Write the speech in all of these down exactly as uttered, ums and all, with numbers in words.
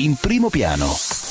in primo piano.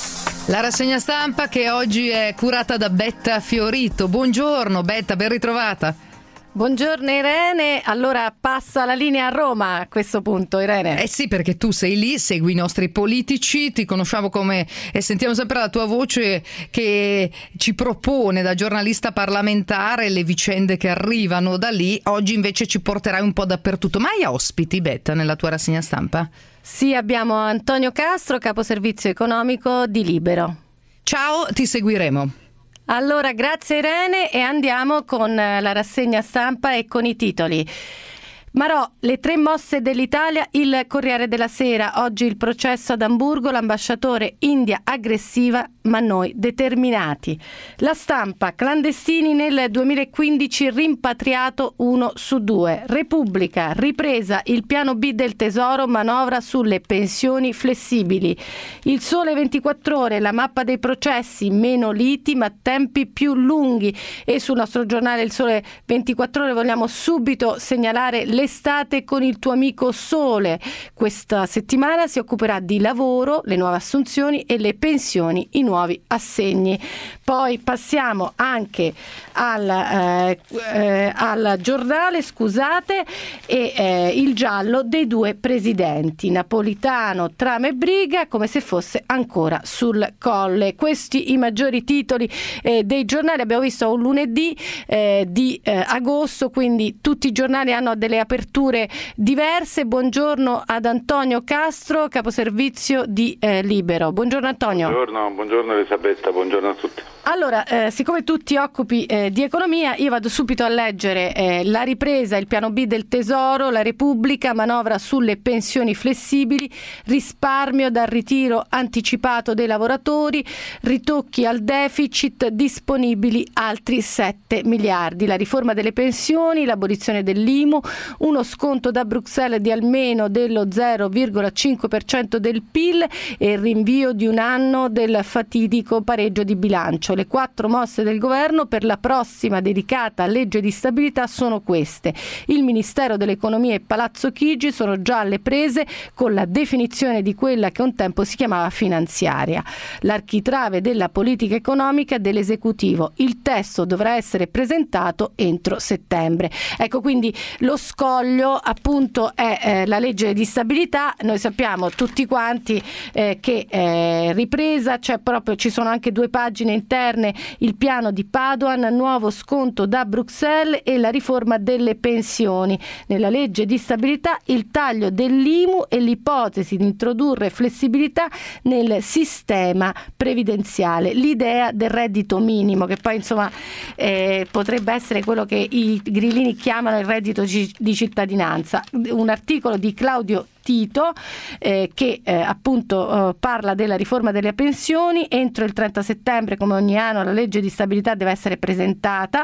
La rassegna stampa che oggi è curata da Betta Fiorito. Buongiorno Betta, ben ritrovata. Buongiorno Irene, allora passa la linea a Roma a questo punto, Irene. Eh sì, perché tu sei lì, segui i nostri politici, ti conosciamo come e sentiamo sempre la tua voce che ci propone da giornalista parlamentare le vicende che arrivano da lì. Oggi invece ci porterai un po' dappertutto. Ma hai ospiti, Betta, nella tua rassegna stampa? Sì, abbiamo Antonio Castro, caposervizio economico di Libero. Ciao, ti seguiremo. Allora, grazie Irene e andiamo con la rassegna stampa e con i titoli. Marò, le tre mosse dell'Italia, il Corriere della Sera, oggi il processo ad Amburgo, l'ambasciatore India aggressiva ma noi determinati. La Stampa, clandestini nel duemilaquindici, rimpatriato uno su due. Repubblica, ripresa, il piano B del Tesoro, manovra sulle pensioni flessibili. Il Sole ventiquattro Ore, la mappa dei processi, meno liti ma tempi più lunghi. E sul nostro giornale Il Sole ventiquattro Ore vogliamo subito segnalare l'estate con il tuo amico Sole. Questa settimana si occuperà di lavoro, le nuove assunzioni e le pensioni, i nuovi assegni. Poi passiamo anche al, eh, eh, al giornale, scusate, e eh, il giallo dei due presidenti, Napolitano, trama e briga, come se fosse ancora sul colle. Questi i maggiori titoli eh, dei giornali. Abbiamo visto un lunedì eh, di eh, agosto, quindi tutti i giornali hanno delle aperture diverse. Buongiorno ad Antonio Castro, caposervizio di eh, Libero. Buongiorno Antonio. Buongiorno, buongiorno Elisabetta, buongiorno a tutti. Allora, eh, siccome tu ti occupi eh, di economia, io vado subito a leggere eh, la ripresa, il piano B del Tesoro, la Repubblica, manovra sulle pensioni flessibili, risparmio dal ritiro anticipato dei lavoratori, ritocchi al deficit, disponibili altri sette miliardi, la riforma delle pensioni, l'abolizione dell'I M U, uno sconto da Bruxelles di almeno dello zero virgola cinque per cento del P I L e il rinvio di un anno del fatidico pareggio di bilancio. Le quattro mosse del governo per la prossima dedicata legge di stabilità sono queste. Il Ministero dell'Economia e Palazzo Chigi sono già alle prese con la definizione di quella che un tempo si chiamava finanziaria. L'architrave della politica economica dell'esecutivo. Il testo dovrà essere presentato entro settembre. Ecco, quindi lo scoglio appunto è eh, la legge di stabilità. Noi sappiamo tutti quanti eh, che eh, ripresa, cioè proprio ci sono anche due pagine interne, il piano di Padoan, nuovo sconto da Bruxelles e la riforma delle pensioni. Nella legge di stabilità il taglio dell'I M U e l'ipotesi di introdurre flessibilità nel sistema previdenziale. L'idea del reddito minimo, che poi insomma eh, potrebbe essere quello che i grillini chiamano il reddito di cittadinanza. Un articolo di Claudio Tito eh, che eh, appunto eh, parla della riforma delle pensioni. Entro il trenta settembre, come ogni anno, la legge di stabilità deve essere presentata,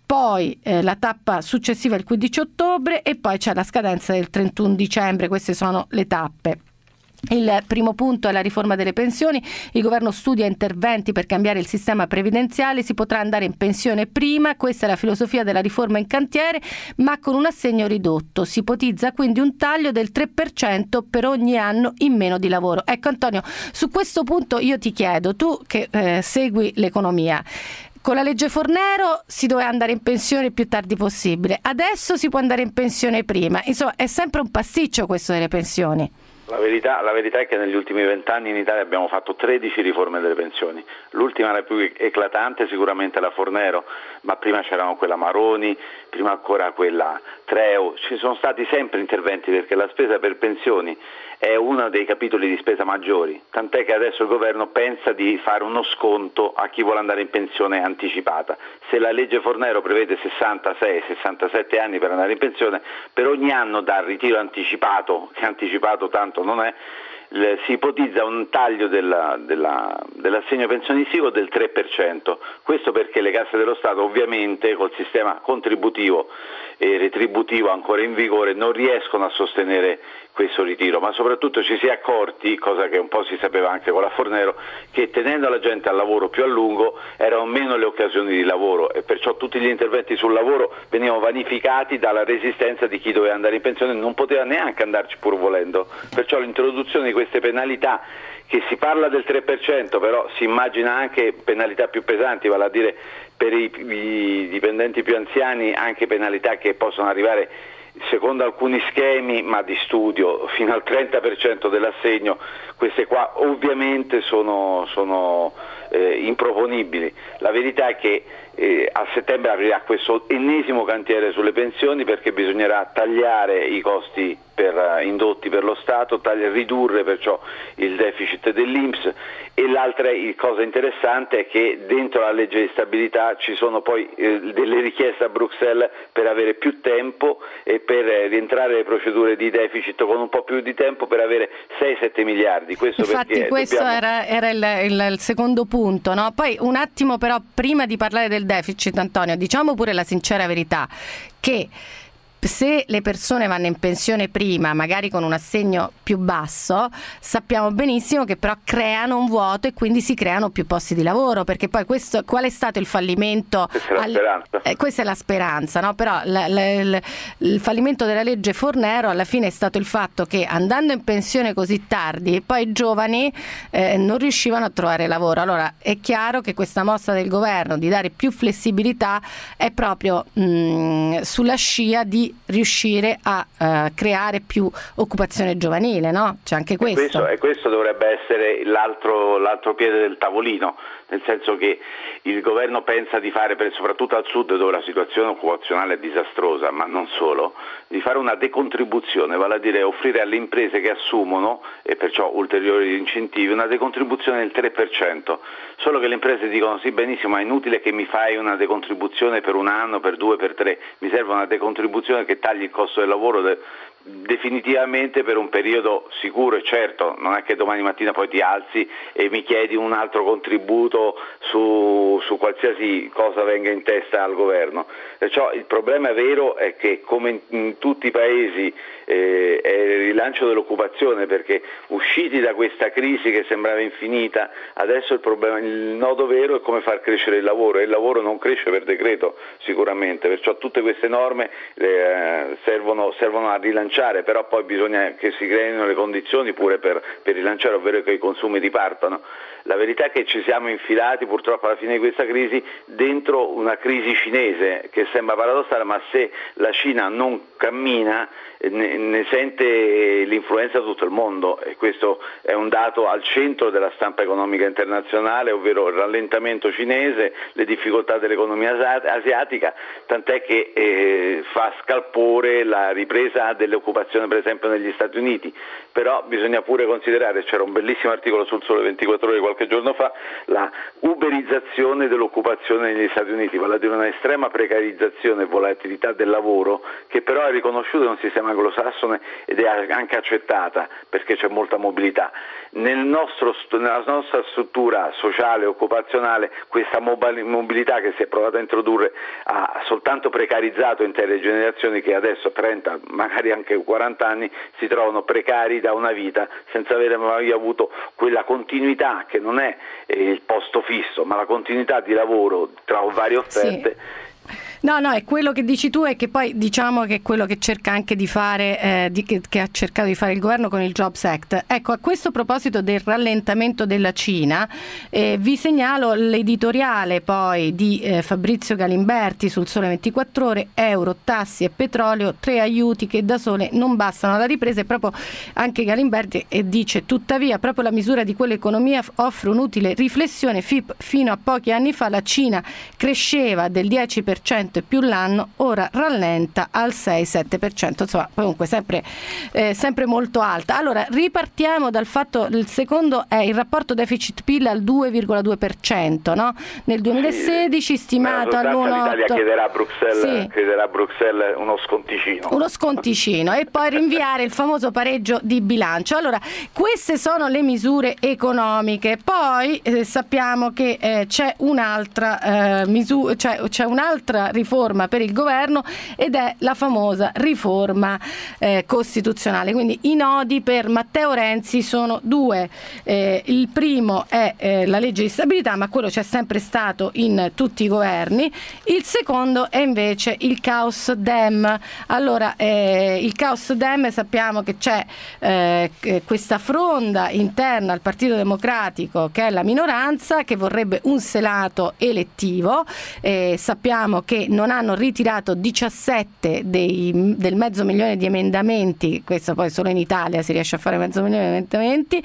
poi eh, la tappa successiva è il quindici ottobre e poi c'è la scadenza del trentuno dicembre. Queste sono le tappe. Il primo punto è la riforma delle pensioni. Il governo studia interventi per cambiare il sistema previdenziale. Si potrà andare in pensione prima, questa è la filosofia della riforma in cantiere, ma con un assegno ridotto. Si ipotizza quindi un taglio del tre per cento per ogni anno in meno di lavoro. Ecco Antonio, su questo punto io ti chiedo, tu che eh, segui l'economia, con la legge Fornero si doveva andare in pensione il più tardi possibile, adesso si può andare in pensione prima. Insomma, è sempre un pasticcio questo delle pensioni. La verità, la verità è che negli ultimi vent'anni in Italia abbiamo fatto tredici riforme delle pensioni. L'ultima, la più eclatante, sicuramente la Fornero, ma prima c'erano quella Maroni, prima ancora quella Treu. Ci sono stati sempre interventi perché la spesa per pensioni è uno dei capitoli di spesa maggiori, tant'è che adesso il governo pensa di fare uno sconto a chi vuole andare in pensione anticipata. Se la legge Fornero prevede sessantasei sessantasette anni per andare in pensione, per ogni anno dal ritiro anticipato, che anticipato tanto non è, si ipotizza un taglio della, della, dell'assegno pensionistico del tre per cento. Questo perché le casse dello Stato, ovviamente col sistema contributivo e retributivo ancora in vigore, non riescono a sostenere questo ritiro, ma soprattutto ci si è accorti, cosa che un po' si sapeva anche con la Fornero, che tenendo la gente al lavoro più a lungo erano meno le occasioni di lavoro e perciò tutti gli interventi sul lavoro venivano vanificati dalla resistenza di chi doveva andare in pensione e non poteva neanche andarci pur volendo. Perciò l'introduzione di queste penalità, che si parla del tre per cento, però si immagina anche penalità più pesanti, vale a dire per i, i dipendenti più anziani anche penalità che possono arrivare, secondo alcuni schemi, ma di studio, fino al trenta per cento dell'assegno. Queste qua ovviamente sono, sono eh, improponibili. La verità è che eh, a settembre aprirà questo ennesimo cantiere sulle pensioni, perché bisognerà tagliare i costi per, uh, indotti per lo Stato, tagli, ridurre perciò il deficit dell'I N P S, e l'altra cosa interessante è che dentro la legge di stabilità ci sono poi eh, delle richieste a Bruxelles per avere più tempo e per eh, rientrare le procedure di deficit con un po' più di tempo, per avere sei sette miliardi. Questo Infatti perché questo dobbiamo... era, era il, il, il secondo punto, no? Poi un attimo però, prima di parlare del deficit, Antonio, diciamo pure la sincera verità, che se le persone vanno in pensione prima, magari con un assegno più basso, sappiamo benissimo che però creano un vuoto e quindi si creano più posti di lavoro, perché poi questo, qual è stato il fallimento? Questa è la al, speranza, eh, questa è la speranza, no? Però la, la, il, il fallimento della legge Fornero alla fine è stato il fatto che, andando in pensione così tardi, poi i giovani eh, non riuscivano a trovare lavoro. Allora è chiaro che questa mossa del governo di dare più flessibilità è proprio mh, sulla scia di riuscire a uh, creare più occupazione giovanile, no? C'è anche questo. E questo, e questo dovrebbe essere l'altro, l'altro piede del tavolino, nel senso che il governo pensa di fare, per, soprattutto al sud dove la situazione occupazionale è disastrosa, ma non solo, di fare una decontribuzione, vale a dire offrire alle imprese che assumono, e perciò ulteriori incentivi, una decontribuzione del tre per cento. Solo che le imprese dicono: sì, benissimo, ma è inutile che mi fai una decontribuzione per un anno, per due, per tre, mi serve una decontribuzione che tagli il costo del lavoro de- definitivamente per un periodo sicuro. E certo, non è che domani mattina poi ti alzi e mi chiedi un altro contributo su, su qualsiasi cosa venga in testa al governo. Perciò il problema vero è che, come in, in tutti i paesi, eh, è il rilancio dell'occupazione, perché usciti da questa crisi che sembrava infinita, adesso il problema, il nodo vero è come far crescere il lavoro, e il lavoro non cresce per decreto sicuramente, perciò tutte queste norme eh, servono, servono a rilanciare, però poi bisogna che si creino le condizioni pure per, per rilanciare, ovvero che i consumi ripartano. La verità è che ci siamo infilati purtroppo alla fine di questa crisi dentro una crisi cinese, che sembra paradossale, ma se la Cina non cammina ne, ne sente l'influenza tutto il mondo, e questo è un dato al centro della stampa economica internazionale, ovvero il rallentamento cinese, le difficoltà dell'economia asiatica, tant'è che eh, fa scalpore la ripresa dell'occupazione per esempio negli Stati Uniti. Però bisogna pure considerare, c'era un bellissimo articolo sul Sole ventiquattro Ore qualche giorno fa, la uberizzazione dell'occupazione negli Stati Uniti, vale a dire una estrema precarizzazione e volatilità del lavoro, che però è riconosciuta in un sistema anglosassone ed è anche accettata perché c'è molta mobilità. Nel nostro, nella nostra struttura sociale e occupazionale questa mobilità che si è provata a introdurre ha soltanto precarizzato intere generazioni che adesso a trenta, magari anche quaranta anni si trovano precari da una vita senza avere mai avuto quella continuità, che non è eh, il posto fisso, ma la continuità di lavoro tra varie offerte. Sì. No, no, è quello che dici tu, e che poi diciamo che è quello che cerca anche di fare, eh, di, che, che ha cercato di fare il governo con il Jobs Act. Ecco, a questo proposito del rallentamento della Cina, eh, vi segnalo l'editoriale poi di eh, Fabrizio Galimberti sul Sole ventiquattro Ore, euro, tassi e petrolio, tre aiuti che da sole non bastano alla ripresa, e proprio anche Galimberti e dice: tuttavia proprio la misura di quell'economia offre un'utile riflessione. F I P fino a pochi anni fa la Cina cresceva del dieci per cento e più l'anno, ora rallenta al sei sette per cento, insomma comunque sempre, eh, sempre molto alta. Allora ripartiamo dal fatto, il secondo è il rapporto deficit P I L al due virgola due per cento, no? Nel duemilasedici sì, stimato all'uno virgola otto. L'Italia chiederà a Bruxelles, sì. chiederà a Bruxelles uno sconticino. Uno sconticino e poi rinviare il famoso pareggio di bilancio. Allora, queste sono le misure economiche. Poi eh, sappiamo che eh, c'è un'altra eh, misura, cioè c'è un'altra riforma per il governo ed è la famosa riforma eh, costituzionale. Quindi i nodi per Matteo Renzi sono due. Eh, il primo è eh, la legge di stabilità, ma quello c'è sempre stato in tutti i governi. Il secondo è invece il caos Dem. Allora, eh, il caos Dem, sappiamo che c'è eh, questa fronda interna al Partito Democratico che è la minoranza, che vorrebbe un Senato elettivo. Eh, sappiamo che non hanno ritirato diciassette dei, del mezzo milione di emendamenti, questo poi solo in Italia si riesce a fare mezzo milione di emendamenti,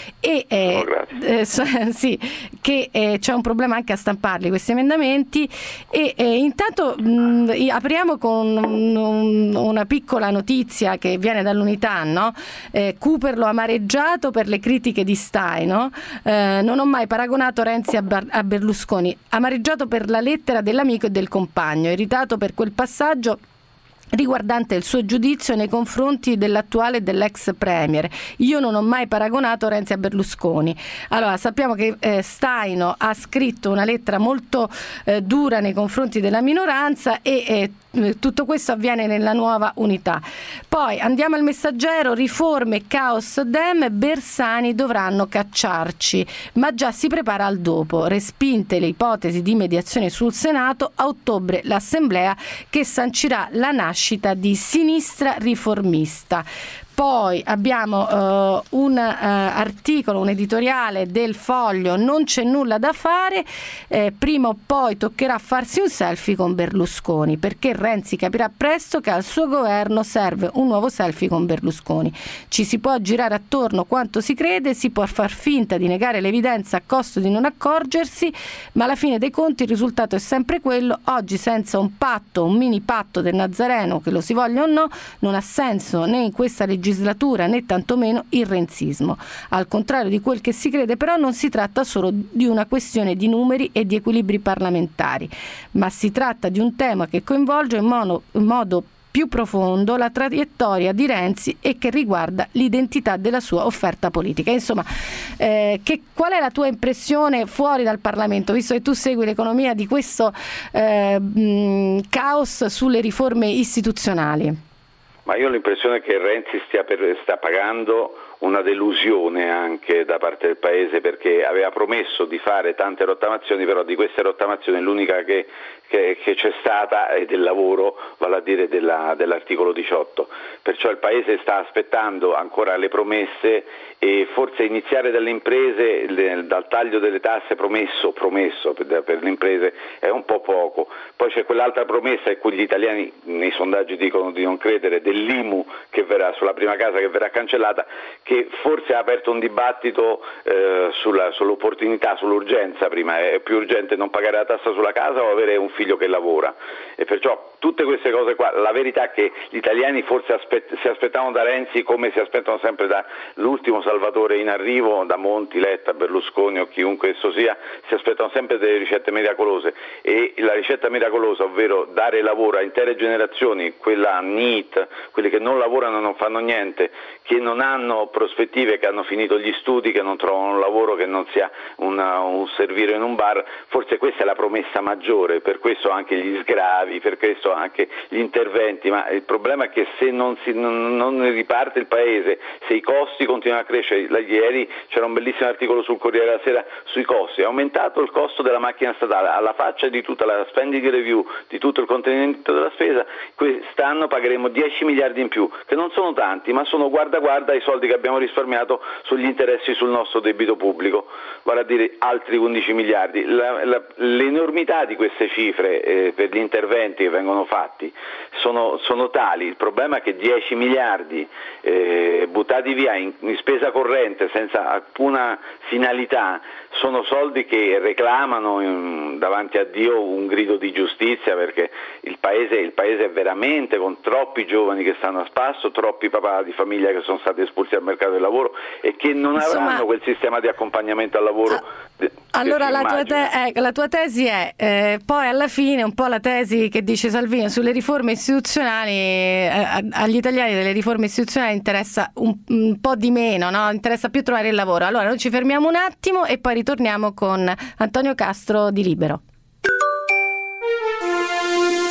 e eh, oh, eh, sì, che eh, c'è un problema anche a stamparli questi emendamenti. E eh, intanto mh, apriamo con un, una piccola notizia che viene dall'Unità, no? Eh, Cooper lo ha amareggiato per le critiche di Stai, no? Eh, non ho mai paragonato Renzi a, Bar- a Berlusconi, amareggiato per la lettera dell'amico e del compagno, irritato per quel passaggio riguardante il suo giudizio nei confronti dell'attuale e dell'ex premier. Io non ho mai paragonato Renzi a Berlusconi. Allora, sappiamo che eh, Staino ha scritto una lettera molto eh, dura nei confronti della minoranza e eh, tutto questo avviene nella nuova Unità. Poi andiamo al Messaggero, riforme, caos Dem, Bersani dovranno cacciarci, ma già si prepara al dopo, respinte le ipotesi di mediazione sul Senato, a ottobre l'Assemblea che sancirà la nascita di sinistra riformista. Poi abbiamo uh, un uh, articolo, un editoriale del Foglio, non c'è nulla da fare, eh, prima o poi toccherà farsi un selfie con Berlusconi, perché Renzi capirà presto che al suo governo serve un nuovo selfie con Berlusconi. Ci si può girare attorno quanto si crede, si può far finta di negare l'evidenza a costo di non accorgersi, ma alla fine dei conti il risultato è sempre quello. Oggi senza un patto, un mini patto del Nazareno, che lo si voglia o no, non ha senso né in questa legislatura né tantomeno il renzismo. Al contrario di quel che si crede, però, non si tratta solo di una questione di numeri e di equilibri parlamentari, ma si tratta di un tema che coinvolge in modo, in modo più profondo la traiettoria di Renzi e che riguarda l'identità della sua offerta politica. Insomma, eh, che, qual è la tua impressione fuori dal Parlamento, visto che tu segui l'economia, di questo eh, mh, caos sulle riforme istituzionali? Ma io ho l'impressione che Renzi stia, per, sta pagando una delusione anche da parte del Paese, perché aveva promesso di fare tante rottamazioni, però di queste rottamazioni l'unica che, che, che c'è stata è del lavoro, vale a dire della, dell'articolo diciotto. Perciò il Paese sta aspettando ancora le promesse e forse iniziare dalle imprese, le, dal taglio delle tasse promesso, promesso per, per le imprese è un po' poco. Poi c'è quell'altra promessa, e cui gli italiani nei sondaggi dicono di non credere, dell'I M U che verrà sulla prima casa, che verrà cancellata, che forse ha aperto un dibattito eh, sulla, sull'opportunità, sull'urgenza. Prima è più urgente non pagare la tassa sulla casa o avere un figlio che lavora, e perciò tutte queste cose qua, la verità è che gli italiani forse aspett- si aspettavano da Renzi come si aspettano sempre dall'ultimo salvatore in arrivo, da Monti, Letta, Berlusconi o chiunque esso sia, si aspettano sempre delle ricette miracolose, e la ricetta miracolosa, ovvero dare lavoro a intere generazioni, quella N E E T, quelli che non lavorano e non fanno niente, che non hanno prospettive, che hanno finito gli studi, che non trovano un lavoro che non sia una, un servire in un bar, forse questa è la promessa maggiore, per questo anche gli sgravi, per questo anche gli interventi, ma il problema è che se non, si, non, non riparte il Paese, se i costi continuano a crescere, ieri c'era un bellissimo articolo sul Corriere della Sera sui costi, è aumentato il costo della macchina statale, alla faccia di tutta la spending review, di tutto il contenimento della spesa, quest'anno pagheremo dieci miliardi in più, che non sono tanti, ma sono guarda guarda i soldi che abbiamo risparmiato sugli interessi sul nostro debito pubblico, vale a dire altri undici miliardi. La, la, l'enormità di queste cifre eh, per gli interventi che vengono fatti sono, sono tali. Il problema è che dieci miliardi eh, buttati via in, in spesa corrente senza alcuna finalità sono soldi che reclamano in, davanti a Dio un grido di giustizia, perché il paese, il paese è veramente con troppi giovani che stanno a spasso, troppi papà di famiglia che sono stati espulsi dal mercato del lavoro e che non Insomma, avranno quel sistema di accompagnamento al lavoro. Ah, de, allora la tua, te, eh, la tua tesi è eh, poi alla fine un po' la tesi che dice Salvini sulle riforme istituzionali, eh, agli italiani delle riforme istituzionali interessa un, un po' di meno, no? Interessa più trovare il lavoro. Allora noi ci fermiamo un attimo e poi ritorniamo con Antonio Castro di Libero.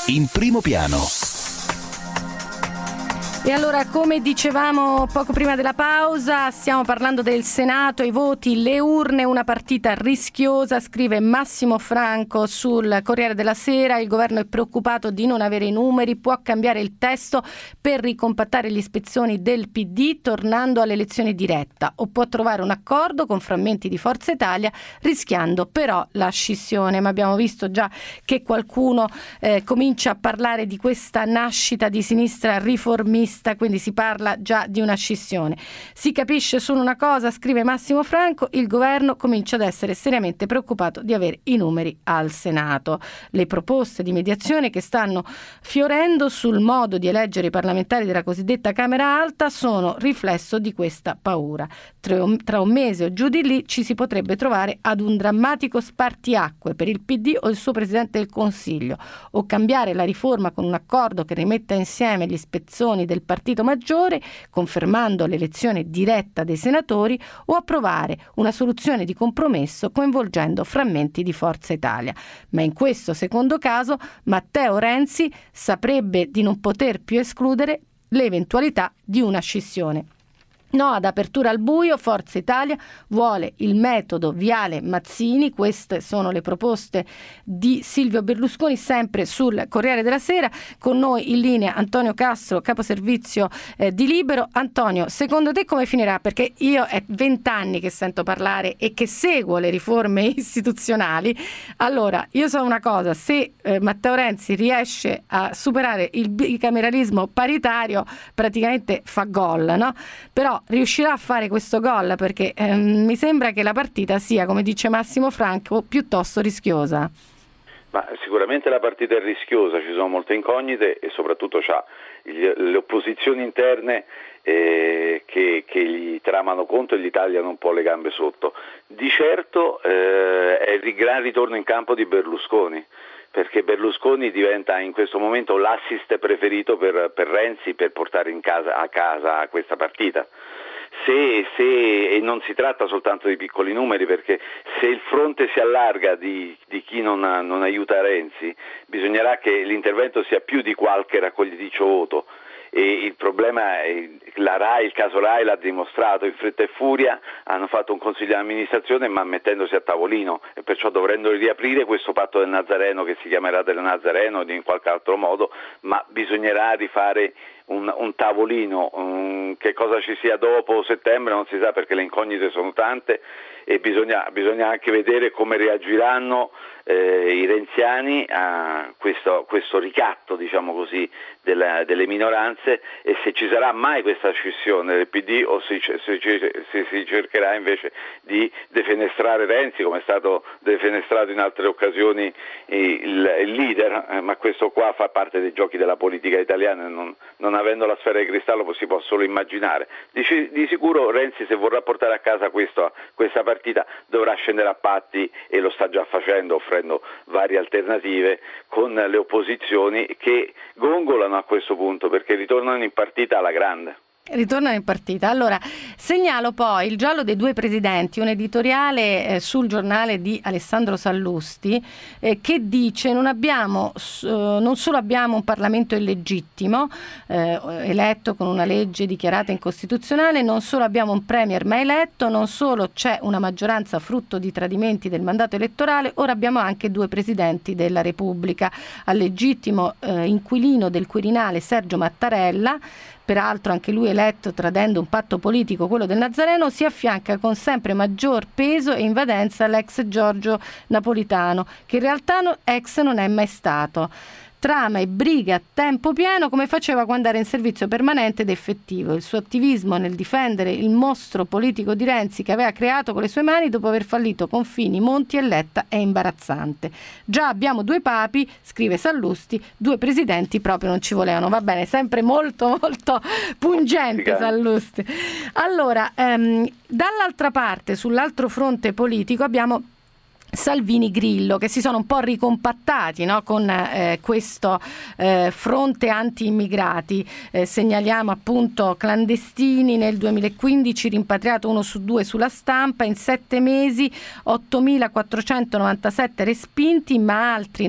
in primo piano. E allora, come dicevamo poco prima della pausa, stiamo parlando del Senato, i voti, le urne, una partita rischiosa, scrive Massimo Franco sul Corriere della Sera. Il governo è preoccupato di non avere i numeri, può cambiare il testo per ricompattare le ispezioni del P D tornando all'elezione diretta, o può trovare un accordo con frammenti di Forza Italia rischiando però la scissione. Ma abbiamo visto già che qualcuno eh, comincia a parlare di questa nascita di sinistra riformista, quindi si parla già di una scissione. Si capisce solo una cosa, scrive Massimo Franco: il governo comincia ad essere seriamente preoccupato di avere i numeri al Senato. Le proposte di mediazione che stanno fiorendo sul modo di eleggere i parlamentari della cosiddetta Camera Alta sono riflesso di questa paura. Tra un mese o giù di lì ci si potrebbe trovare ad un drammatico spartiacque per il P D o il suo Presidente del Consiglio, o cambiare la riforma con un accordo che rimetta insieme gli spezzoni del partito maggiore, confermando l'elezione diretta dei senatori, o approvare una soluzione di compromesso coinvolgendo frammenti di Forza Italia. Ma in questo secondo caso Matteo Renzi saprebbe di non poter più escludere l'eventualità di una scissione. No ad apertura al buio, Forza Italia vuole il metodo Viale Mazzini. Queste sono le proposte di Silvio Berlusconi, sempre sul Corriere della Sera. Con noi in linea Antonio Castro, caposervizio eh, di Libero. Antonio, secondo te come finirà? Perché io è vent'anni che sento parlare e che seguo le riforme istituzionali. Allora, io so una cosa: se eh, Matteo Renzi riesce a superare il bicameralismo paritario, praticamente fa gol, no? Però riuscirà a fare questo gol? Perché ehm, mi sembra che la partita sia, come dice Massimo Franco, piuttosto rischiosa. Ma sicuramente la partita è rischiosa, ci sono molte incognite e soprattutto c'ha le opposizioni interne eh, che, che gli tramano conto e gli tagliano un po' le gambe sotto. Di certo eh, è il gran ritorno in campo di Berlusconi, perché Berlusconi diventa in questo momento l'assist preferito per, per Renzi per portare in casa, a casa questa partita. Se, se, e non si tratta soltanto di piccoli numeri, perché se il fronte si allarga di, di chi non, non aiuta Renzi, bisognerà che l'intervento sia più di qualche raccogliticcio voto. E il problema è la RAI, il caso RAI l'ha dimostrato, in fretta e furia hanno fatto un consiglio di amministrazione ma mettendosi a tavolino, e perciò dovendo riaprire questo patto del Nazareno, che si chiamerà del Nazareno in qualche altro modo, ma bisognerà rifare un, un tavolino. Um, che cosa ci sia dopo settembre non si sa, perché le incognite sono tante e bisogna, bisogna anche vedere come reagiranno eh, i renziani a questo, questo ricatto, diciamo così, della, delle minoranze, e se ci sarà mai questa scissione del P D o se, se, se, se si cercherà invece di defenestrare Renzi, come è stato defenestrato in altre occasioni il, il leader, eh, ma questo qua fa parte dei giochi della politica italiana e non, non avendo la sfera di cristallo si può solo immaginare. Di, di sicuro Renzi, se vorrà portare a casa questo, questa partita, dovrà scendere a patti, e lo sta già facendo offrendo varie alternative con le opposizioni che gongolano a questo punto, perché ritornano in partita alla grande. Ritornano in partita. Allora, segnalo poi il giallo dei due presidenti, un editoriale eh, sul giornale di Alessandro Sallusti eh, che dice: non abbiamo eh, non solo abbiamo un Parlamento illegittimo eh, eletto con una legge dichiarata incostituzionale, non solo abbiamo un premier mai eletto, non solo c'è una maggioranza frutto di tradimenti del mandato elettorale, ora abbiamo anche due presidenti della Repubblica. Al legittimo eh, inquilino del Quirinale Sergio Mattarella, peraltro anche lui eletto tradendo un patto politico, quello del Nazareno, si affianca con sempre maggior peso e invadenza l'ex Giorgio Napolitano, che in realtà no, ex non è mai stato. Trama e briga a tempo pieno come faceva quando era in servizio permanente ed effettivo. Il suo attivismo nel difendere il mostro politico di Renzi che aveva creato con le sue mani dopo aver fallito con Fini, Monti e Letta è imbarazzante. Già abbiamo due papi, scrive Sallusti, due presidenti proprio non ci volevano. Va bene, sempre molto molto pungente Sallusti. Allora, ehm, dall'altra parte, sull'altro fronte politico, abbiamo Salvini Grillo, che si sono un po' ricompattati, no? con eh, questo eh, fronte anti-immigrati. Eh, segnaliamo appunto clandestini nel duemilaquindici, rimpatriato uno su due sulla Stampa, in sette mesi ottomilaquattrocentonovantasette respinti, ma altri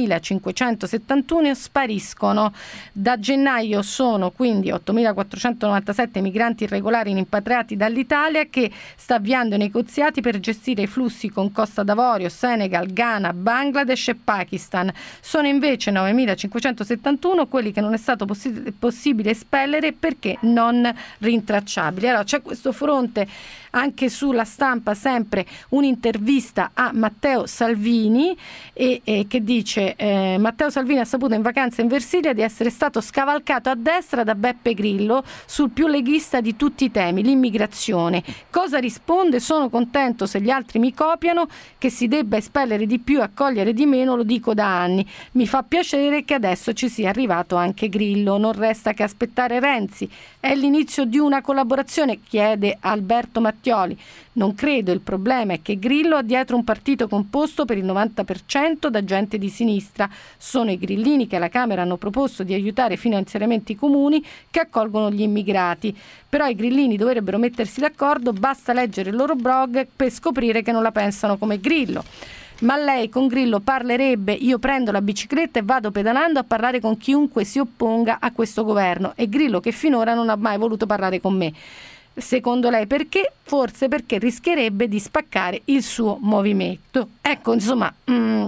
novemilacinquecentosettantuno spariscono. Da gennaio sono quindi ottomilaquattrocentonovantasette migranti irregolari rimpatriati dall'Italia, che sta avviando i negoziati per gestire i flussi con Costa d'Avorio, Senegal, Ghana, Bangladesh e Pakistan. Sono invece novemilacinquecentosettantuno quelli che non è stato possi- possibile espellere perché non rintracciabili. Allora c'è questo fronte anche sulla Stampa, sempre un'intervista a Matteo Salvini e, e che dice eh, Matteo Salvini ha saputo in vacanza in Versilia di essere stato scavalcato a destra da Beppe Grillo sul più leghista di tutti i temi, l'immigrazione. Cosa risponde? Sono contento se gli altri mi copiano, che si debba espellere di più e accogliere di meno lo dico da anni. Mi fa piacere che adesso ci sia arrivato anche Grillo, non resta che aspettare Renzi. È l'inizio di una collaborazione, chiede Alberto Mattioli. Non credo, il problema è che Grillo ha dietro un partito composto per il novanta per cento da gente di sinistra. Sono i grillini che alla Camera hanno proposto di aiutare finanziariamente i comuni che accolgono gli immigrati. Però i grillini dovrebbero mettersi d'accordo, basta leggere il loro blog per scoprire che non la pensano come Grillo. Ma lei con Grillo parlerebbe? Io prendo la bicicletta e vado pedalando a parlare con chiunque si opponga a questo governo, e Grillo che finora non ha mai voluto parlare con me. Secondo lei perché? Forse perché rischierebbe di spaccare il suo movimento. Ecco, insomma, mh,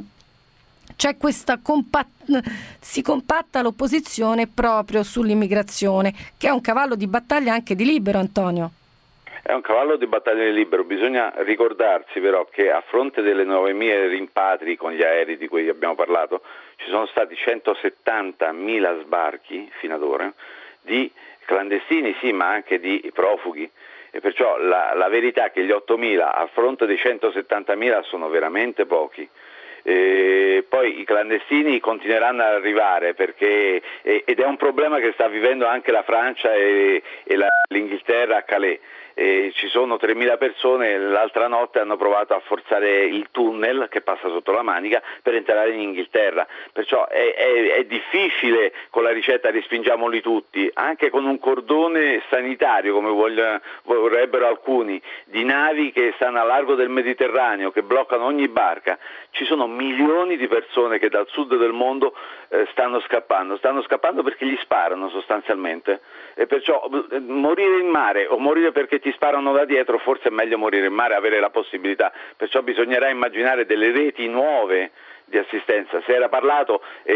c'è questa compatta, si compatta l'opposizione proprio sull'immigrazione, che è un cavallo di battaglia anche di Libero, Antonio. È un cavallo di battaglia di Libero. Bisogna ricordarsi però che a fronte delle novemila rimpatri con gli aerei di cui abbiamo parlato, ci sono stati centosettantamila sbarchi fino ad ora di clandestini, sì, ma anche di profughi, e perciò la, la verità è che gli ottomila a fronte dei centosettantamila sono veramente pochi. E poi i clandestini continueranno ad arrivare perché, ed è un problema che sta vivendo anche la Francia e, e la, l'Inghilterra a Calais. E ci sono tremila persone, l'altra notte hanno provato a forzare il tunnel che passa sotto la Manica per entrare in Inghilterra, perciò è, è, è difficile con la ricetta respingiamoli tutti, anche con un cordone sanitario come voglia, vorrebbero alcuni, di navi che stanno a largo del Mediterraneo, che bloccano ogni barca. Ci sono milioni di persone che dal sud del mondo eh, stanno scappando, stanno scappando perché gli sparano sostanzialmente, e perciò eh, morire in mare o morire perché ti sparano da dietro, forse è meglio morire in mare, avere la possibilità, perciò bisognerà immaginare delle reti nuove di assistenza. Si era parlato e,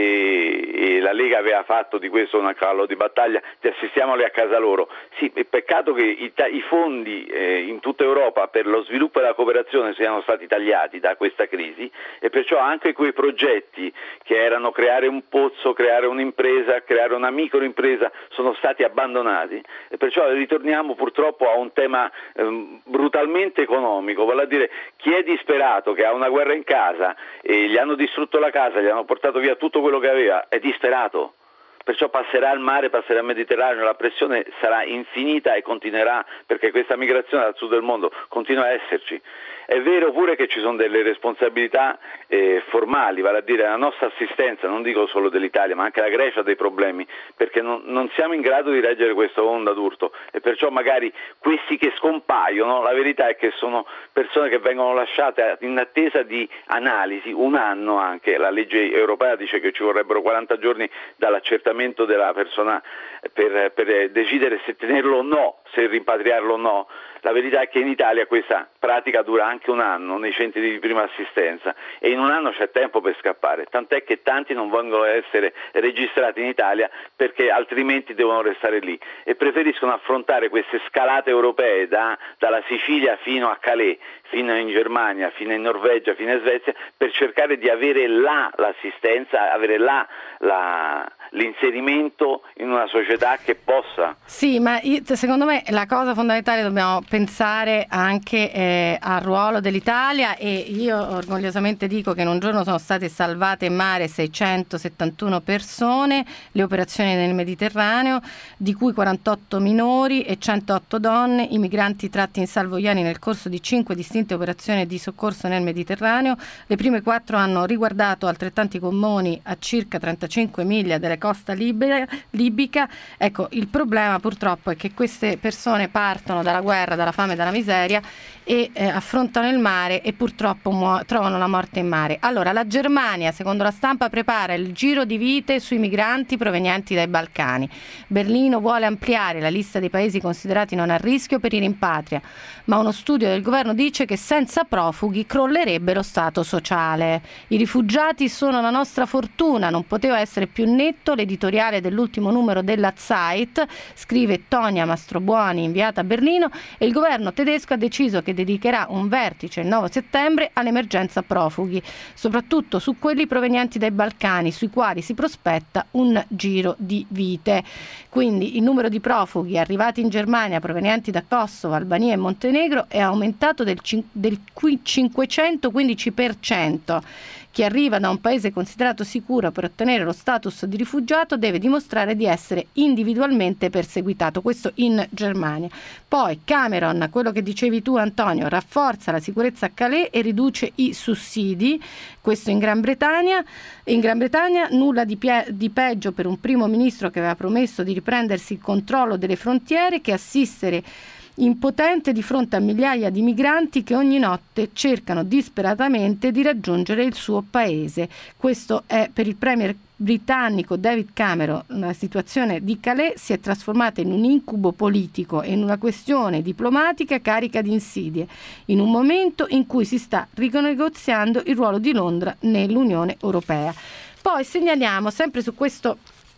e, e la Lega aveva fatto di questo un cavallo di battaglia, di assistiamoli a casa loro. Sì, è peccato che i, i fondi eh, in tutta Europa per lo sviluppo e la cooperazione siano stati tagliati da questa crisi, e perciò anche quei progetti che erano creare un pozzo, creare un'impresa, creare una microimpresa sono stati abbandonati, e perciò ritorniamo purtroppo a un tema ehm, brutalmente economico, vale a dire chi è disperato, che ha una guerra in casa e gli hanno distrutto la casa, gli hanno portato via tutto quello che aveva, è disperato. Perciò passerà al mare, passerà al Mediterraneo, la pressione sarà infinita e continuerà, perché questa migrazione dal sud del mondo continua a esserci. È vero pure che ci sono delle responsabilità eh, formali, vale a dire la nostra assistenza, non dico solo dell'Italia, ma anche la Grecia ha dei problemi, perché non, non siamo in grado di reggere questa onda d'urto, e perciò magari questi che scompaiono, la verità è che sono persone che vengono lasciate in attesa di analisi, un anno anche. La legge europea dice che ci vorrebbero quaranta giorni dall'accertamento della persona per, per decidere se tenerlo o no, se rimpatriarlo o no. La verità è che in Italia questa pratica dura anche un anno nei centri di prima assistenza, e in un anno c'è tempo per scappare, tant'è che tanti non vogliono essere registrati in Italia perché altrimenti devono restare lì, e preferiscono affrontare queste scalate europee da, dalla Sicilia fino a Calais, fino in Germania, fino in Norvegia, fino in Svezia, per cercare di avere là l'assistenza, avere là la, l'inserimento in una società che possa. Sì, ma io, secondo me la cosa fondamentale, dobbiamo pensare anche eh, eh, al ruolo dell'Italia, e io orgogliosamente dico che in un giorno sono state salvate in mare seicentosettantuno persone, le operazioni nel Mediterraneo, di cui quarantotto minori e centootto donne, i migranti tratti in salvo ieri nel corso di cinque distinte operazioni di soccorso nel Mediterraneo. Le prime quattro hanno riguardato altrettanti gommoni a circa trentacinque miglia dalla costa libica. libica. Ecco, il problema purtroppo è che queste persone partono dalla guerra, dalla fame e dalla miseria e eh, affrontano il mare e purtroppo mu- trovano la morte in mare. Allora, la Germania, secondo la stampa, prepara il giro di vite sui migranti provenienti dai Balcani. Berlino vuole ampliare la lista dei paesi considerati non a rischio per i rimpatria, ma uno studio del governo dice che senza profughi crollerebbe lo stato sociale. I rifugiati sono la nostra fortuna, non poteva essere più netto l'editoriale dell'ultimo numero della Zeit, scrive Tonia Mastrobuoni, inviata a Berlino, e il governo tedesco ha deciso che dedicherà un vertice il nove settembre all'emergenza profughi, soprattutto su quelli provenienti dai Balcani, sui quali si prospetta un giro di vite. Quindi il numero di profughi arrivati in Germania provenienti da Kosovo, Albania e Montenegro è aumentato del, cin- del cinquecentoquindici per cento. Chi arriva da un paese considerato sicuro per ottenere lo status di rifugiato deve dimostrare di essere individualmente perseguitato, questo in Germania. Poi Cameron, quello che dicevi tu Antonio, rafforza la sicurezza a Calais e riduce i sussidi, questo in Gran Bretagna. In Gran Bretagna nulla di, pie- di peggio per un primo ministro che aveva promesso di riprendersi il controllo delle frontiere che assistere impotente di fronte a migliaia di migranti che ogni notte cercano disperatamente di raggiungere il suo paese. Questo è per il premier britannico David Cameron. La situazione di Calais si è trasformata in un incubo politico e in una questione diplomatica carica di insidie, in un momento in cui si sta rinegoziando il ruolo di Londra nell'Unione Europea. Poi segnaliamo sempre su questo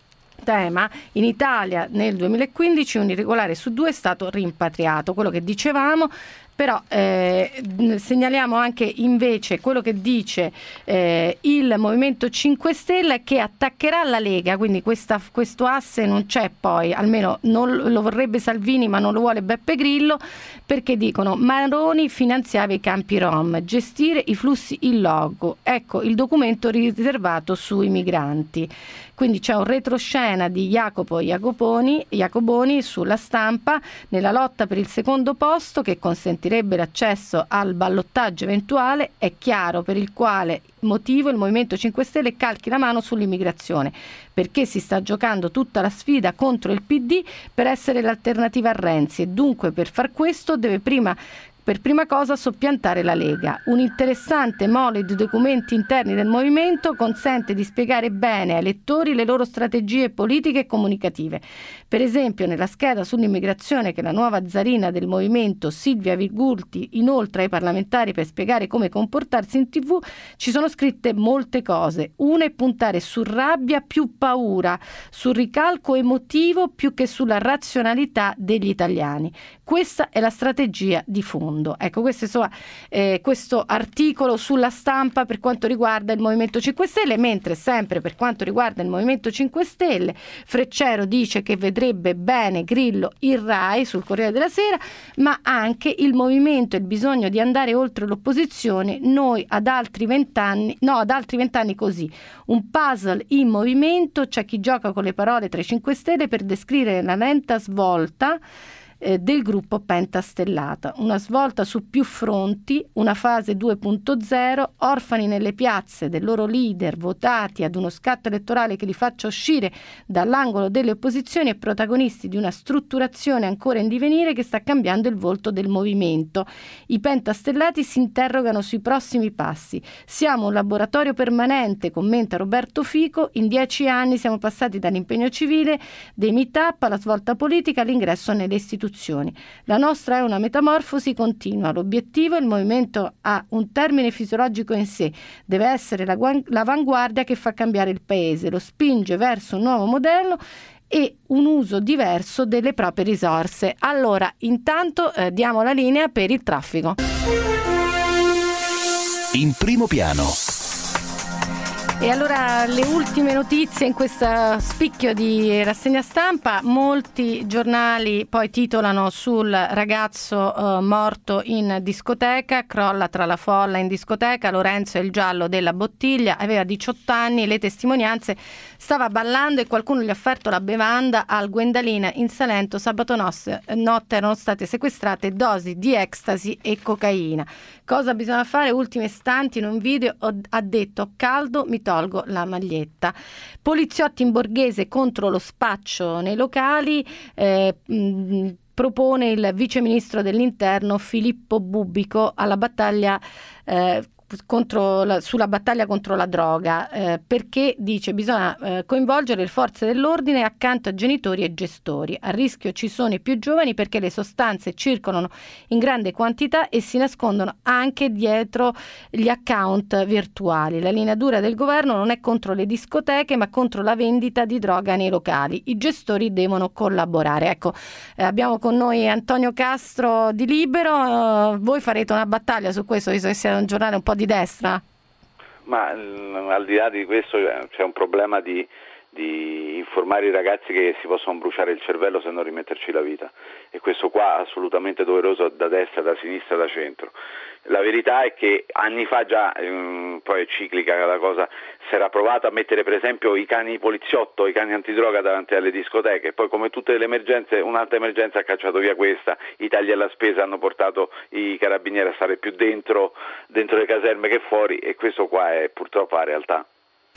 tema, in Italia nel duemilaquindici un irregolare su due è stato rimpatriato, quello che dicevamo. Però eh, segnaliamo anche invece quello che dice eh, il Movimento cinque Stelle, che attaccherà la Lega, quindi questa, questo asse non c'è poi, almeno non lo vorrebbe Salvini ma non lo vuole Beppe Grillo, perché dicono Maroni finanziava i campi Rom, gestire i flussi illogico, ecco il documento riservato sui migranti. Quindi c'è un retroscena di Jacopo Jacoponi, Jacoboni sulla Stampa nella lotta per il secondo posto che consentirebbe l'accesso al ballottaggio eventuale. È chiaro per il quale motivo il Movimento cinque Stelle calchi la mano sull'immigrazione, perché si sta giocando tutta la sfida contro il P D per essere l'alternativa a Renzi e dunque per far questo deve prima Per prima cosa soppiantare la Lega. Un interessante mole di documenti interni del movimento consente di spiegare bene ai lettori le loro strategie politiche e comunicative. Per esempio, nella scheda sull'immigrazione che la nuova zarina del movimento Silvia Virgulti inoltre ai parlamentari per spiegare come comportarsi in tivù, ci sono scritte molte cose. Una è puntare su rabbia più paura, sul ricalco emotivo più che sulla razionalità degli italiani. Questa è la strategia di fondo. Ecco, questo, insomma, eh, questo articolo sulla Stampa per quanto riguarda il Movimento cinque Stelle, mentre sempre per quanto riguarda il Movimento cinque Stelle Freccero dice che vedrebbe bene Grillo in Rai sul Corriere della Sera, ma anche il movimento e il bisogno di andare oltre l'opposizione, noi ad altri vent'anni, no, ad altri vent'anni così, un puzzle in movimento, c'è chi gioca con le parole tra i cinque Stelle per descrivere la lenta svolta del gruppo pentastellata, una svolta su più fronti, una fase due punto zero, orfani nelle piazze del loro leader votati ad uno scatto elettorale che li faccia uscire dall'angolo delle opposizioni e protagonisti di una strutturazione ancora in divenire che sta cambiando il volto del movimento. I pentastellati si interrogano sui prossimi passi. Siamo un laboratorio permanente, commenta Roberto Fico, in dieci anni siamo passati dall'impegno civile, dei meet-up alla svolta politica, all'ingresso nelle istituzioni. La nostra è una metamorfosi continua. L'obiettivo, il movimento ha un termine fisiologico in sé, deve essere la, l'avanguardia che fa cambiare il paese, lo spinge verso un nuovo modello e un uso diverso delle proprie risorse. Allora, intanto eh, diamo la linea per il traffico. In primo piano. E allora le ultime notizie in questo spicchio di rassegna stampa. Molti giornali poi titolano sul ragazzo eh, morto in discoteca, crolla tra la folla in discoteca, Lorenzo è il giallo della bottiglia, aveva diciotto anni, le testimonianze, stava ballando e qualcuno gli ha offerto la bevanda. Al Guendalina in Salento sabato notte erano state sequestrate dosi di ecstasy e cocaina. Cosa bisogna fare? Ultimi istanti in un video ha detto: caldo, mi tolgo la maglietta. Poliziotti in Borghese contro lo spaccio nei locali. eh, mh, propone il viceministro dell'interno Filippo Bubbico alla battaglia eh, contro la, sulla battaglia contro la droga, eh, perché dice bisogna eh, coinvolgere le forze dell'ordine accanto a genitori e gestori. A rischio ci sono i più giovani perché le sostanze circolano in grande quantità e si nascondono anche dietro gli account virtuali. La linea dura del governo non è contro le discoteche ma contro la vendita di droga nei locali. I gestori devono collaborare. Ecco, eh, abbiamo con noi Antonio Castro di Libero. Uh, voi farete una battaglia su questo, visto che siete un giornale un po' di destra? Ma al di là di questo c'è un problema di, di informare i ragazzi che si possono bruciare il cervello se non rimetterci la vita, e questo qua è assolutamente doveroso da destra, da sinistra, da centro. La verità è che anni fa già, ehm, poi è ciclica la cosa, si era provato a mettere per esempio i cani poliziotto, i cani antidroga davanti alle discoteche, poi come tutte le emergenze un'altra emergenza ha cacciato via questa, i tagli alla spesa hanno portato i carabinieri a stare più dentro, dentro le caserme che fuori, e questo qua è purtroppo la realtà.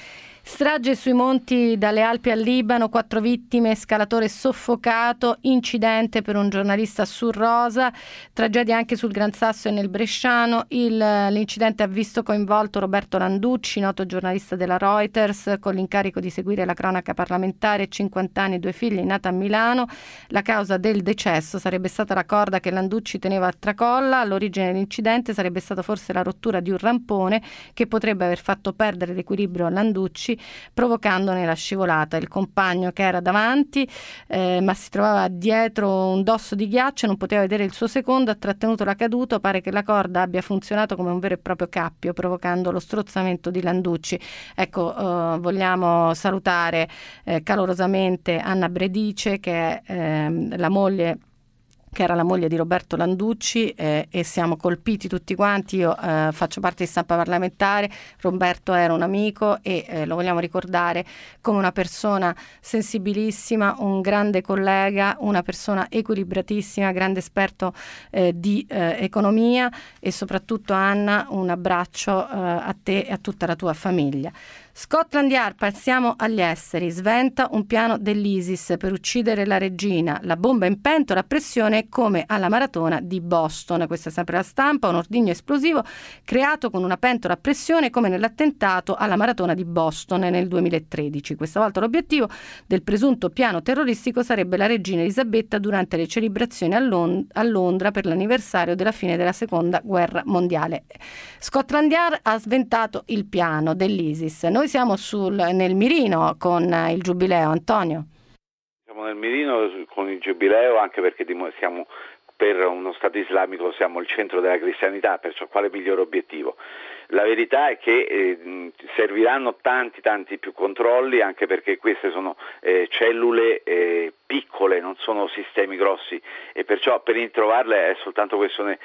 Strage sui monti dalle Alpi al Libano, quattro vittime, scalatore soffocato, incidente per un giornalista su Rosa, tragedia anche sul Gran Sasso e nel Bresciano. Il, l'incidente ha visto coinvolto Roberto Landucci, noto giornalista della Reuters, con l'incarico di seguire la cronaca parlamentare, cinquanta anni, due figli, nata a Milano. La causa del decesso sarebbe stata la corda che Landucci teneva a tracolla. All'origine dell'incidente sarebbe stata forse la rottura di un rampone che potrebbe aver fatto perdere l'equilibrio a Landucci, provocandone la scivolata. Il compagno, che era davanti eh, ma si trovava dietro un dosso di ghiaccio, non poteva vedere il suo secondo, ha trattenuto la caduta. Pare che la corda abbia funzionato come un vero e proprio cappio, provocando lo strozzamento di Landucci. Ecco, eh, vogliamo salutare eh, calorosamente Anna Bredice, che è eh, la moglie che era la moglie di Roberto Landucci, eh, e siamo colpiti tutti quanti. Io eh, faccio parte di Stampa Parlamentare, Roberto era un amico e eh, lo vogliamo ricordare come una persona sensibilissima, un grande collega, una persona equilibratissima, grande esperto eh, di eh, economia, e soprattutto Anna, un abbraccio eh, a te e a tutta la tua famiglia. Scotland Yard, passiamo agli esteri, sventa un piano dell'ISIS per uccidere la regina, la bomba in pentola a pressione come alla maratona di Boston. Questa è sempre la Stampa, un ordigno esplosivo creato con una pentola a pressione come nell'attentato alla maratona di Boston nel duemilatredici. Questa volta l'obiettivo del presunto piano terroristico sarebbe la regina Elisabetta durante le celebrazioni a, Lond- a Londra per l'anniversario della fine della seconda guerra mondiale. Scotland Yard ha sventato il piano dell'ISIS. Noi siamo sul, nel mirino con il giubileo, Antonio. Siamo nel mirino con il giubileo anche perché siamo per uno Stato islamico, siamo il centro della cristianità, perciò quale migliore obiettivo? La verità è che eh, serviranno tanti tanti più controlli, anche perché queste sono eh, cellule eh, piccole, non sono sistemi grossi, e perciò per ritrovarle è soltanto questione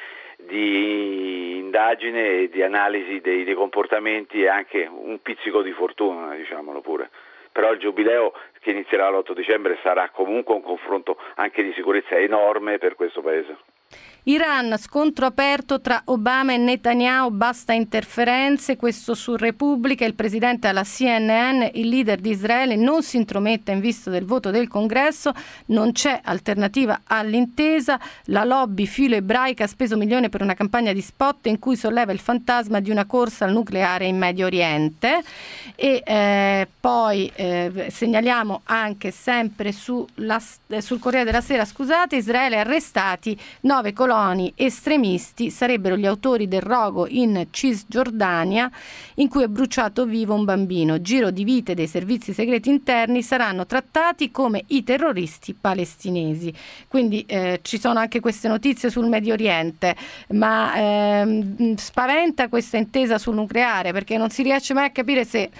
di indagine e di analisi dei, dei comportamenti e anche un pizzico di fortuna, diciamolo pure. Però il giubileo che inizierà l'otto dicembre sarà comunque un confronto anche di sicurezza enorme per questo paese. Iran, scontro aperto tra Obama e Netanyahu, basta interferenze, questo su Repubblica. Il presidente alla C N N, il leader di Israele non si intrometta in vista del voto del Congresso, non c'è alternativa all'intesa, la lobby filo-ebraica ha speso milioni per una campagna di spot in cui solleva il fantasma di una corsa al nucleare in Medio Oriente. E eh, poi eh, segnaliamo anche sempre sulla, sul Corriere della Sera, scusate, Israele arrestati nove coloni estremisti, sarebbero gli autori del rogo in Cisgiordania in cui è bruciato vivo un bambino. Giro di vite dei servizi segreti interni, saranno trattati come i terroristi palestinesi. Quindi eh, ci sono anche queste notizie sul Medio Oriente, ma ehm, spaventa questa intesa sul nucleare, perché non si riesce mai a capire se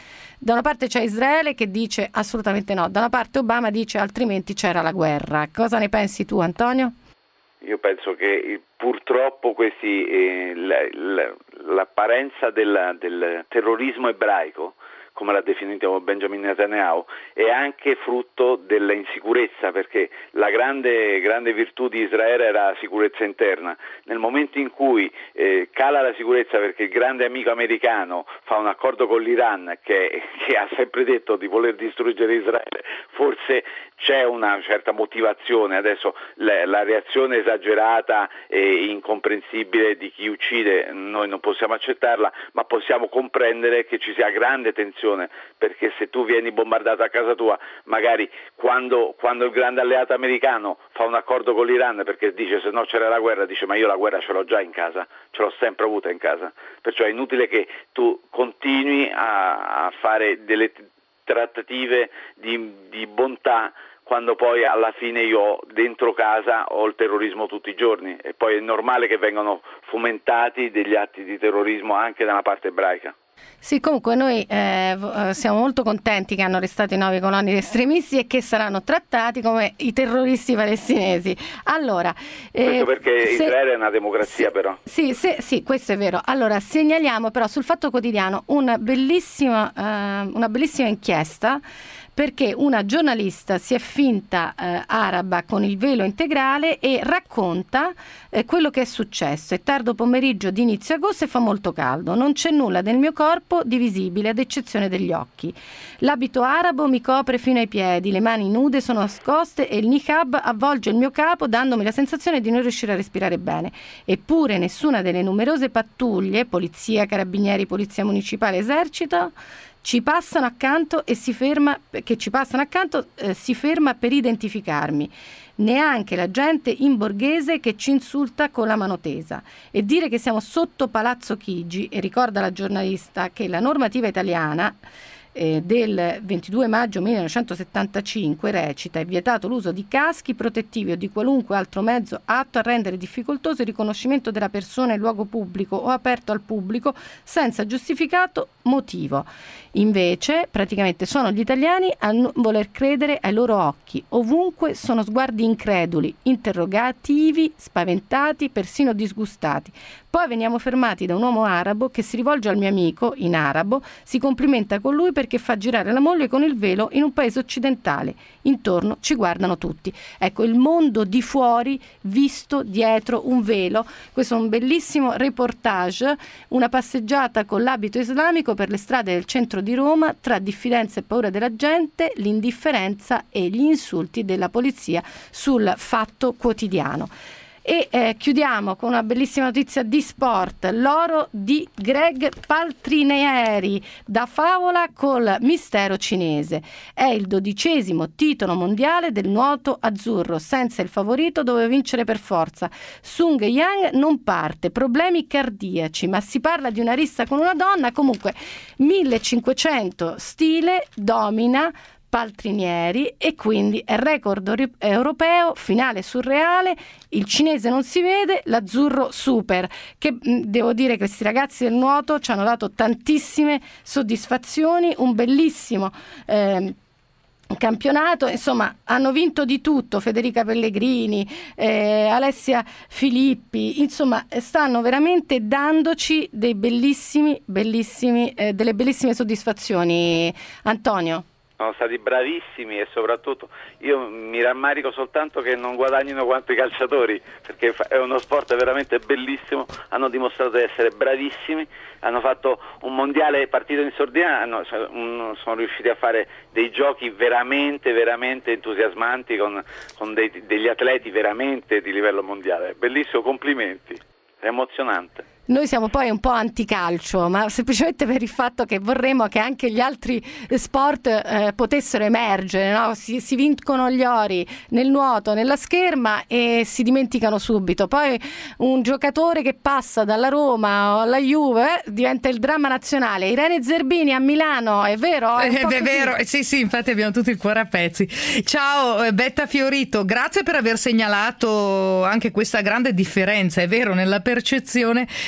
Da una parte c'è Israele che dice assolutamente no, da una parte Obama dice altrimenti c'era la guerra. Cosa ne pensi tu, Antonio? Io penso che purtroppo questi, eh, la, la, l'apparenza del, del terrorismo ebraico, come l'ha definito Benjamin Netanyahu, è anche frutto della insicurezza, perché la grande, grande virtù di Israele era la sicurezza interna. Nel momento in cui eh, cala la sicurezza perché il grande amico americano fa un accordo con l'Iran che, che ha sempre detto di voler distruggere Israele, forse c'è una certa motivazione. Adesso la, la reazione esagerata e incomprensibile di chi uccide noi non possiamo accettarla, ma possiamo comprendere che ci sia grande tensione, perché se tu vieni bombardato a casa tua, magari quando, quando il grande alleato americano fa un accordo con l'Iran perché dice se no c'era la guerra, dice ma io la guerra ce l'ho già in casa, ce l'ho sempre avuta in casa, perciò è inutile che tu continui a, a fare delle trattative di, di bontà quando poi alla fine io ho dentro casa ho il terrorismo tutti i giorni, e poi è normale che vengano fomentati degli atti di terrorismo anche dalla parte ebraica. Sì, comunque noi eh, siamo molto contenti che hanno arrestato i nove colonni estremisti e che saranno trattati come i terroristi palestinesi. Allora, eh, questo perché se, Israele è una democrazia, sì, però. Sì, se, sì, questo è vero. Allora, segnaliamo però sul Fatto Quotidiano una bellissima, eh, una bellissima inchiesta, perché una giornalista si è finta eh, araba con il velo integrale e racconta eh, quello che è successo. È tardo pomeriggio di inizio agosto e fa molto caldo. Non c'è nulla del mio corpo di visibile ad eccezione degli occhi. L'abito arabo mi copre fino ai piedi, le mani nude sono nascoste e il niqab avvolge il mio capo dandomi la sensazione di non riuscire a respirare bene. Eppure nessuna delle numerose pattuglie, polizia, carabinieri, polizia municipale, esercito, ci passano accanto e si ferma, che ci passano accanto eh, si ferma per identificarmi. Neanche la gente in borghese che ci insulta con la mano tesa. E dire che siamo sotto Palazzo Chigi, e ricorda la giornalista che la normativa italiana eh, del ventidue maggio millenovecentosettantacinque recita: è vietato l'uso di caschi protettivi o di qualunque altro mezzo atto a rendere difficoltoso il riconoscimento della persona in luogo pubblico o aperto al pubblico senza giustificato motivo. Invece praticamente sono gli italiani a non voler credere ai loro occhi. Ovunque sono sguardi increduli, interrogativi, spaventati, persino disgustati. Poi veniamo fermati da un uomo arabo che si rivolge al mio amico in arabo, si complimenta con lui perché fa girare la moglie con il velo in un paese occidentale. Intorno ci guardano tutti. Ecco, il mondo di fuori visto dietro un velo. Questo è un bellissimo reportage, una passeggiata con l'abito islamico per le strade del centro di Roma tra diffidenza e paura della gente, l'indifferenza e gli insulti della polizia sul Fatto Quotidiano. E eh, chiudiamo con una bellissima notizia di sport: l'oro di Greg Paltrinieri da favola col mistero cinese. È il dodicesimo titolo mondiale del nuoto azzurro, senza il favorito doveva vincere per forza. Sung Yang non parte, problemi cardiaci, ma si parla di una rissa con una donna. Comunque millecinquecento stile domina Paltrinieri e quindi è record europeo, finale surreale, il cinese non si vede, l'azzurro super, che devo dire che questi ragazzi del nuoto ci hanno dato tantissime soddisfazioni, un bellissimo eh, campionato, insomma hanno vinto di tutto, Federica Pellegrini, eh, Alessia Filippi, insomma stanno veramente dandoci dei bellissimi, bellissimi, eh, delle bellissime soddisfazioni. Antonio? Sono stati bravissimi e soprattutto io mi rammarico soltanto che non guadagnino quanto i calciatori, perché è uno sport veramente bellissimo, hanno dimostrato di essere bravissimi, hanno fatto un mondiale partito in sordina, hanno, sono riusciti a fare dei giochi veramente veramente entusiasmanti con, con dei, degli atleti veramente di livello mondiale. Bellissimo, complimenti, è emozionante. Noi siamo poi un po' anticalcio, ma semplicemente per il fatto che vorremmo che anche gli altri sport eh, potessero emergere, no? Si, si vincono gli ori nel nuoto, nella scherma e si dimenticano subito. Poi un giocatore che passa dalla Roma o alla Juve eh, diventa il dramma nazionale. Irene Zerbini a Milano, è vero? È, è, è vero, sì sì, infatti abbiamo tutto il cuore a pezzi. Ciao Betta Fiorito, grazie per aver segnalato anche questa grande differenza, è vero, nella percezione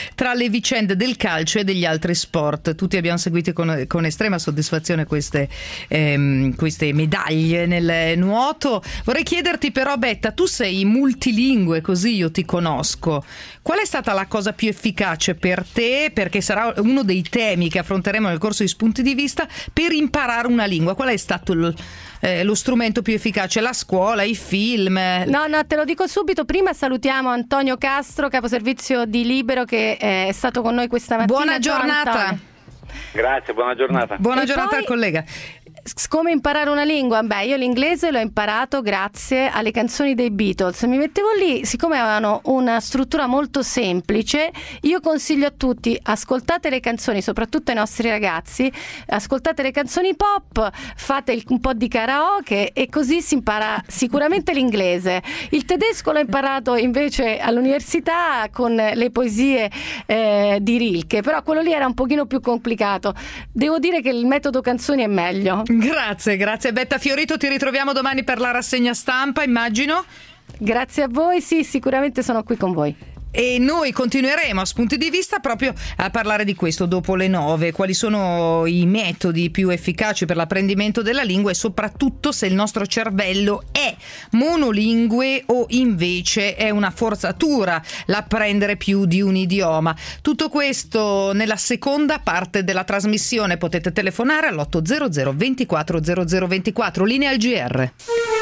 tra le vicende del calcio e degli altri sport. Tutti abbiamo seguito con, con estrema soddisfazione queste, ehm, queste medaglie nel nuoto. Vorrei chiederti però, Betta, tu sei multilingue, così io ti conosco. Qual è stata la cosa più efficace per te, perché sarà uno dei temi che affronteremo nel corso di Spunti di Vista, per imparare una lingua? Qual è stato il, eh, lo strumento più efficace? La scuola, i film? No, no, te lo dico subito. Prima salutiamo Antonio Castro, caposervizio di Libero, che è stato con noi questa mattina. Buona giornata. Grazie, buona giornata. Buona E giornata poi... al collega. Come imparare una lingua? Beh, io l'inglese l'ho imparato grazie alle canzoni dei Beatles. Mi mettevo lì, siccome avevano una struttura molto semplice, io consiglio a tutti: ascoltate le canzoni, soprattutto ai nostri ragazzi, ascoltate le canzoni pop, fate il, un po' di karaoke e così si impara sicuramente l'inglese. Il tedesco l'ho imparato invece all'università con le poesie eh, di Rilke, però quello lì era un pochino più complicato. Devo dire che il metodo canzoni è meglio. Grazie, grazie Betta Fiorito, ti ritroviamo domani per la rassegna stampa, immagino. Grazie a voi, sì, sicuramente sono qui con voi. E noi continueremo a Spunti di Vista proprio a parlare di questo dopo le nove, quali sono i metodi più efficaci per l'apprendimento della lingua e soprattutto se il nostro cervello è monolingue o invece è una forzatura l'apprendere più di un idioma. Tutto questo nella seconda parte della trasmissione. Potete telefonare all'ottocento ventiquattro zero zero ventiquattro, linea al G R.